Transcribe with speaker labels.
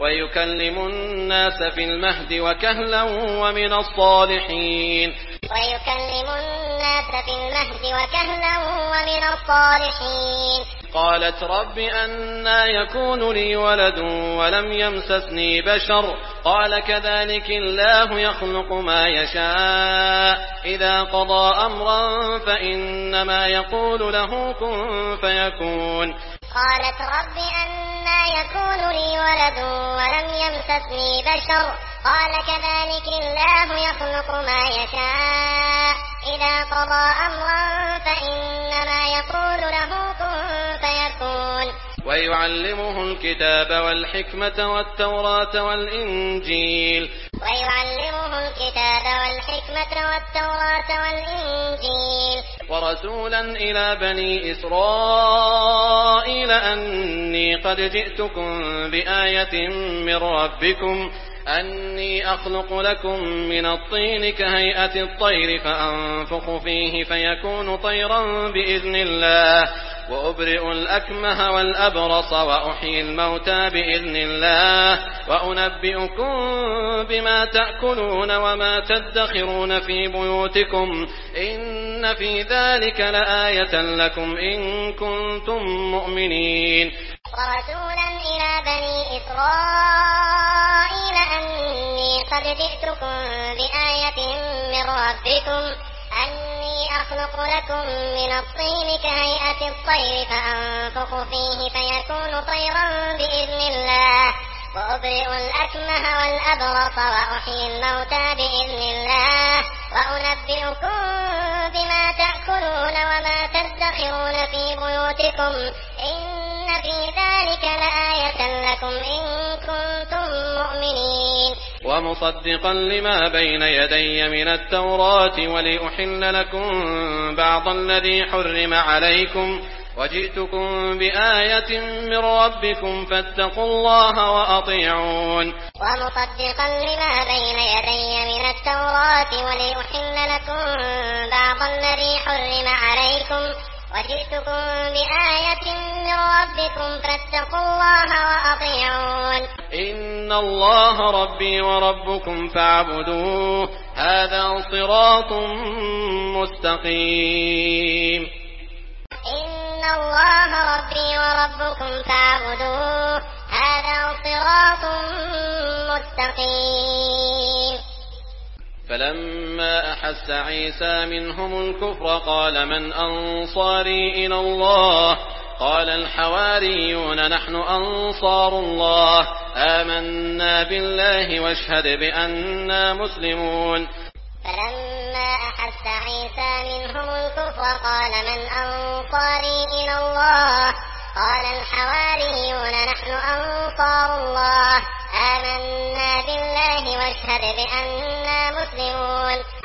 Speaker 1: ويكلم الناس في المهد وكهلا ومن الصالحين.
Speaker 2: ويكلم الناس في المهد وكهلا ومن الصالحين.
Speaker 1: قالت رب أنى يكون لي ولد ولم يمسسني بشر قال كذلك الله يخلق ما يشاء إذا قضى أمرا فإنما يقول له كن فيكون.
Speaker 2: قالت رب أنى يكون لي ولد ولم يمسسني بشر قال كذلك الله يخلق ما يشاء إذا قضى أمرا فإنما يقول له كن فيكون.
Speaker 1: ويعلمه الكتاب والحكمة والتوراة والإنجيل.
Speaker 2: ويعلمه الكتاب والحكمة والتوراة والإنجيل.
Speaker 1: ورسولا إلى بني إسرائيل أني قد جئتكم بآية من ربكم أني أخلق لكم من الطين كهيئة الطير فأنفخ فيه فيكون طيرا بإذن الله وأبرئ الأكمه والأبرص وأحيي الموتى بإذن الله وأنبئكم بما تأكلون وما تدخرون في بيوتكم إن في ذلك لآية لكم إن كنتم مؤمنين.
Speaker 2: ورسولا إلى بني إسرائيل أني قد جئتكم بآية من ربكم أني أخلق لكم من الطين كهيئة الطير فأنفخ فيه فيكون طيرا بإذن الله وأبرئ الأكمه والأبرص وأحيي الموتى بإذن الله وأنبئكم بما تأكلون وما تدخرون في بيوتكم إن في ذلك لآية لكم إن كنتم مؤمنين.
Speaker 1: ومصدقا لما بين يدي من التوراة ولأحل لكم بعض الذي حرم عليكم وجئتكم بآية من ربكم فاتقوا الله وأطيعون.
Speaker 2: ومصدقا لما بين يدي من التوراة ولأحل لكم بعض الذي حرم عليكم وجئتكم بآية من ربكم فاتقوا الله وأطيعون.
Speaker 1: إن الله ربي وربكم فاعبدوه هذا صراط مستقيم.
Speaker 2: إن الله ربي وربكم فاعبدوه هذا صراط مستقيم.
Speaker 1: فلما أحس عيسى منهم الكفر قال من أنصاري إلى الله قال الحواريون نحن أنصار الله آمنا بالله واشهد بأننا مسلمون.
Speaker 2: فلما أحس عيسى منهم الكفر قال من أنصاري إلى الله قال الحواريون نحن أنصار الله آمنا بالله واشهد بأننا مسلمون.